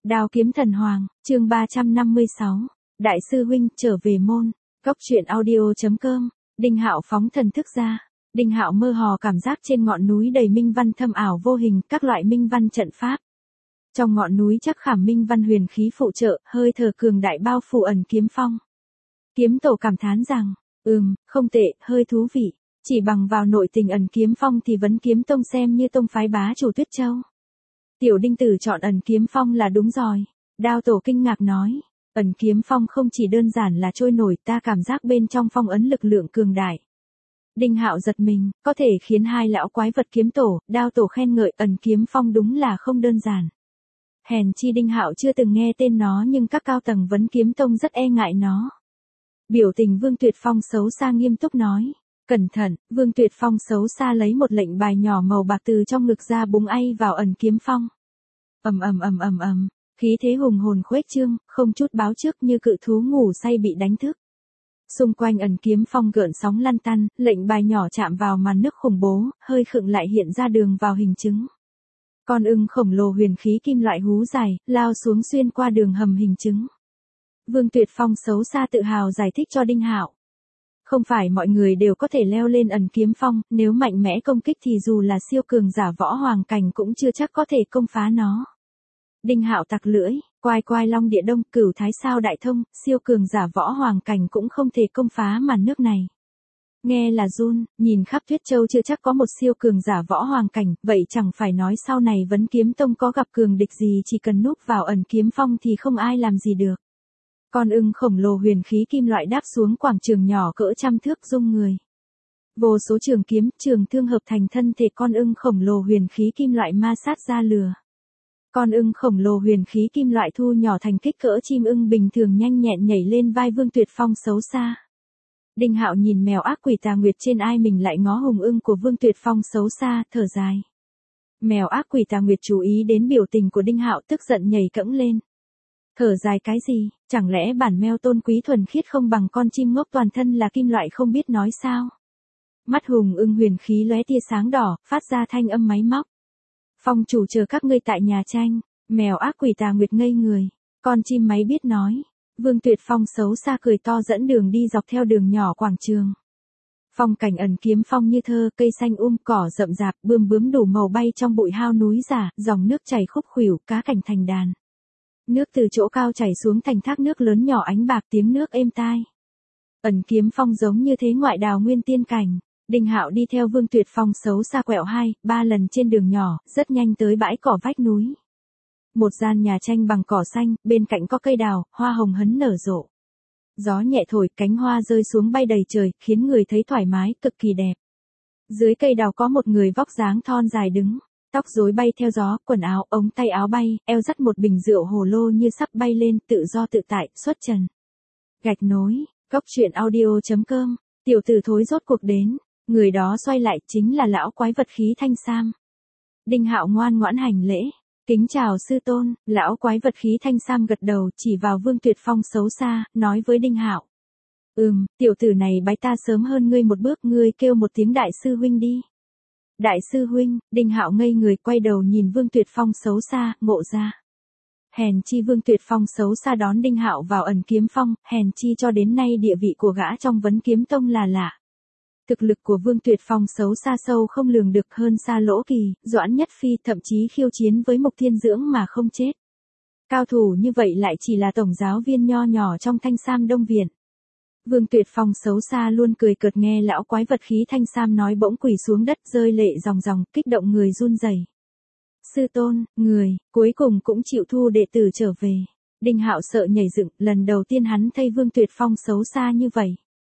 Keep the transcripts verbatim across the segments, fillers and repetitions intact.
Đao kiếm thần hoàng, chương ba trăm năm mươi sáu. Đại sư huynh trở về môn. Cốc truyện audio.com. Đinh Hạo phóng thần thức ra. Đinh Hạo mơ hồ cảm giác trên ngọn núi đầy minh văn thâm ảo vô hình, các loại minh văn trận pháp. Trong ngọn núi chắc khảm minh văn huyền khí phụ trợ, hơi thở cường đại bao phủ ẩn kiếm phong. Kiếm tổ cảm thán rằng, ừm, không tệ, hơi thú vị. Chỉ bằng vào nội tình ẩn kiếm phong thì Vấn Kiếm Tông xem như tông phái bá chủ Tuyết Châu. Tiểu Đinh Tử chọn ẩn kiếm phong là đúng rồi. Đao tổ kinh ngạc nói, ẩn kiếm phong không chỉ đơn giản là trôi nổi, ta cảm giác bên trong phong ấn lực lượng cường đại. Đinh Hạo giật mình, có thể khiến hai lão quái vật kiếm tổ, đao tổ khen ngợi ẩn kiếm phong đúng là không đơn giản. Hèn chi Đinh Hạo chưa từng nghe tên nó nhưng các cao tầng Vấn Kiếm Tông rất e ngại nó. Biểu tình Vương Tuyệt Phong xấu xa nghiêm túc nói. Cẩn thận, Vương Tuyệt Phong xấu xa lấy một lệnh bài nhỏ màu bạc từ trong ngực ra búng ay vào ẩn kiếm phong. Ầm ầm ầm ầm ầm, khí thế hùng hồn khuếch trương, không chút báo trước như cự thú ngủ say bị đánh thức. Xung quanh ẩn kiếm phong gợn sóng lăn tăn, lệnh bài nhỏ chạm vào màn nước khủng bố, hơi khựng lại hiện ra đường vào hình chứng. Con ưng khổng lồ huyền khí kim loại hú dài, lao xuống xuyên qua đường hầm hình chứng. Vương Tuyệt Phong xấu xa tự hào giải thích cho Đinh Hạo. Không phải mọi người đều có thể leo lên ẩn kiếm phong, nếu mạnh mẽ công kích thì dù là siêu cường giả võ hoàng cảnh cũng chưa chắc có thể công phá nó. Đinh Hạo tặc lưỡi, quai quai long địa đông, cửu thái sao đại thông, siêu cường giả võ hoàng cảnh cũng không thể công phá màn nước này. Nghe là run, nhìn khắp Tuyết Châu chưa chắc có một siêu cường giả võ hoàng cảnh, vậy chẳng phải nói sau này Vấn Kiếm Tông có gặp cường địch gì chỉ cần núp vào ẩn kiếm phong thì không ai làm gì được. Con ưng khổng lồ huyền khí kim loại đáp xuống quảng trường nhỏ cỡ trăm thước rung người. Vô số trường kiếm, trường thương hợp thành thân thể con ưng khổng lồ huyền khí kim loại ma sát ra lửa. Con ưng khổng lồ huyền khí kim loại thu nhỏ thành kích cỡ chim ưng bình thường nhanh nhẹn nhảy lên vai Vương Tuyệt Phong xấu xa. Đinh Hạo nhìn mèo ác quỷ tà nguyệt trên ai mình lại ngó hùng ưng của Vương Tuyệt Phong xấu xa, thở dài. Mèo ác quỷ tà nguyệt chú ý đến biểu tình của Đinh Hạo tức giận nhảy cẫng lên. Thở dài cái gì, chẳng lẽ bản meo tôn quý thuần khiết không bằng con chim ngốc toàn thân là kim loại không biết nói sao? Mắt hùng ưng huyền khí lóe tia sáng đỏ, phát ra thanh âm máy móc. Phong chủ chờ các ngươi tại nhà tranh, mèo ác quỷ tà nguyệt ngây người, con chim máy biết nói. Vương Tuyệt Phong xấu xa cười to dẫn đường đi dọc theo đường nhỏ quảng trường. Phong cảnh ẩn kiếm phong như thơ, cây xanh um cỏ rậm rạp, bươm bướm đủ màu bay trong bụi hao núi giả, dòng nước chảy khúc khuỷu, cá cảnh thành đàn. Nước từ chỗ cao chảy xuống thành thác nước lớn nhỏ ánh bạc tiếng nước êm tai. Ẩn kiếm phong giống như thế ngoại đào nguyên tiên cảnh. Đinh Hạo đi theo Vương Tuyệt Phong xấu xa quẹo hai, ba lần trên đường nhỏ, rất nhanh tới bãi cỏ vách núi. Một gian nhà tranh bằng cỏ xanh, bên cạnh có cây đào, hoa hồng hấn nở rộ. Gió nhẹ thổi, cánh hoa rơi xuống bay đầy trời, khiến người thấy thoải mái, cực kỳ đẹp. Dưới cây đào có một người vóc dáng thon dài đứng. Tóc rối bay theo gió, quần áo, ống tay áo bay, eo dắt một bình rượu hồ lô như sắp bay lên, tự do tự tại, xuất trần. Gạch nối, cốc truyện audio.com, tiểu tử thối rốt cuộc đến, người đó xoay lại chính là lão quái vật khí thanh sam. Đinh Hạo ngoan ngoãn hành lễ, kính chào sư tôn, lão quái vật khí thanh sam gật đầu chỉ vào Vương Tuyệt Phong xấu xa, nói với Đinh Hạo. Ừm, tiểu tử này bái ta sớm hơn ngươi một bước, ngươi kêu một tiếng đại sư huynh đi. Đại sư huynh, Đinh Hạo ngây người quay đầu nhìn Vương Tuyệt Phong xấu xa, ngộ ra. Hèn chi Vương Tuyệt Phong xấu xa đón Đinh Hạo vào ẩn kiếm phong, hèn chi cho đến nay địa vị của gã trong Vấn Kiếm Tông là lạ. Thực lực của Vương Tuyệt Phong xấu xa sâu không lường được hơn xa Lỗ Kỳ, Doãn Nhất Phi, thậm chí khiêu chiến với Mục Thiên Dưỡng mà không chết. Cao thủ như vậy lại chỉ là tổng giáo viên nho nhỏ trong Thanh Sam Đông Viện. Vương Tuyệt Phong xấu xa luôn cười cợt nghe lão quái vật khí thanh sam nói bỗng quỳ xuống đất rơi lệ ròng ròng, kích động người run rẩy. Sư tôn, người, cuối cùng cũng chịu thu đệ tử trở về. Đinh Hạo sợ nhảy dựng, lần đầu tiên hắn thấy Vương Tuyệt Phong xấu xa như vậy.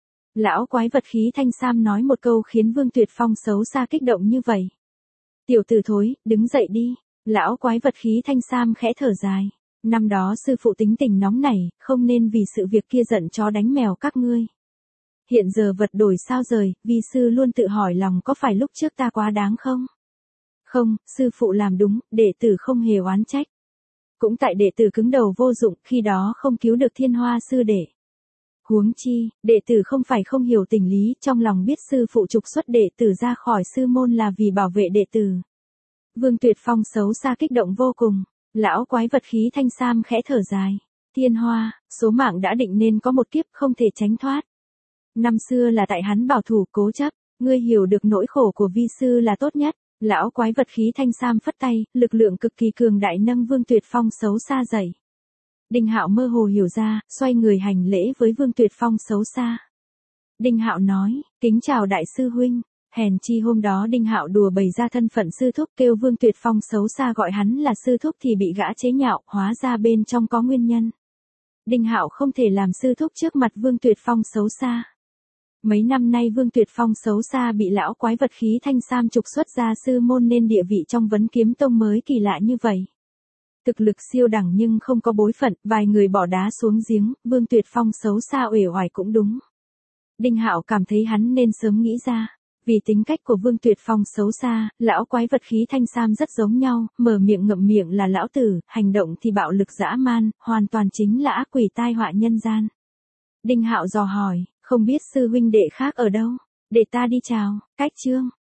Lão quái vật khí thanh sam nói một câu khiến Vương Tuyệt Phong xấu xa kích động như vậy. Tiểu tử thối, đứng dậy đi. Lão quái vật khí thanh sam khẽ thở dài. Năm đó sư phụ tính tình nóng nảy, không nên vì sự việc kia giận chó đánh mèo các ngươi. Hiện giờ vật đổi sao rời, vi sư luôn tự hỏi lòng có phải lúc trước ta quá đáng không? Không, sư phụ làm đúng, đệ tử không hề oán trách. Cũng tại đệ tử cứng đầu vô dụng, khi đó không cứu được Thiên Hoa sư đệ. Huống chi, đệ tử không phải không hiểu tình lý, trong lòng biết sư phụ trục xuất đệ tử ra khỏi sư môn là vì bảo vệ đệ tử. Vương Tuyệt Phong xấu xa kích động vô cùng. Lão quái vật khí thanh sam khẽ thở dài. Thiên Hoa, số mạng đã định nên có một kiếp không thể tránh thoát. Năm xưa là tại hắn bảo thủ cố chấp, ngươi hiểu được nỗi khổ của vi sư là tốt nhất. Lão quái vật khí thanh sam phất tay, lực lượng cực kỳ cường đại nâng Vương Tuyệt Phong xấu xa dậy. Đinh Hạo mơ hồ hiểu ra, xoay người hành lễ với Vương Tuyệt Phong xấu xa. Đinh Hạo nói, kính chào đại sư huynh. Hèn chi hôm đó Đinh Hạo đùa bày ra thân phận sư thúc, kêu Vương Tuyệt Phong xấu xa gọi hắn là sư thúc thì bị gã chế nhạo, hóa ra bên trong có nguyên nhân. Đinh Hạo không thể làm sư thúc trước mặt Vương Tuyệt Phong xấu xa. Mấy năm nay Vương Tuyệt Phong xấu xa bị lão quái vật khí thanh sam trục xuất ra sư môn nên địa vị trong Vấn Kiếm Tông mới kỳ lạ như vậy. Thực lực siêu đẳng nhưng không có bối phận, vài người bỏ đá xuống giếng, Vương Tuyệt Phong xấu xa uể oải cũng đúng. Đinh Hạo cảm thấy hắn nên sớm nghĩ ra. Vì tính cách của Vương Tuyệt Phong xấu xa, lão quái vật khí thanh sam rất giống nhau, mở miệng ngậm miệng là lão tử, hành động thì bạo lực dã man, hoàn toàn chính là ác quỷ tai họa nhân gian. Đinh Hạo dò hỏi, không biết sư huynh đệ khác ở đâu, để ta đi chào. Cách chương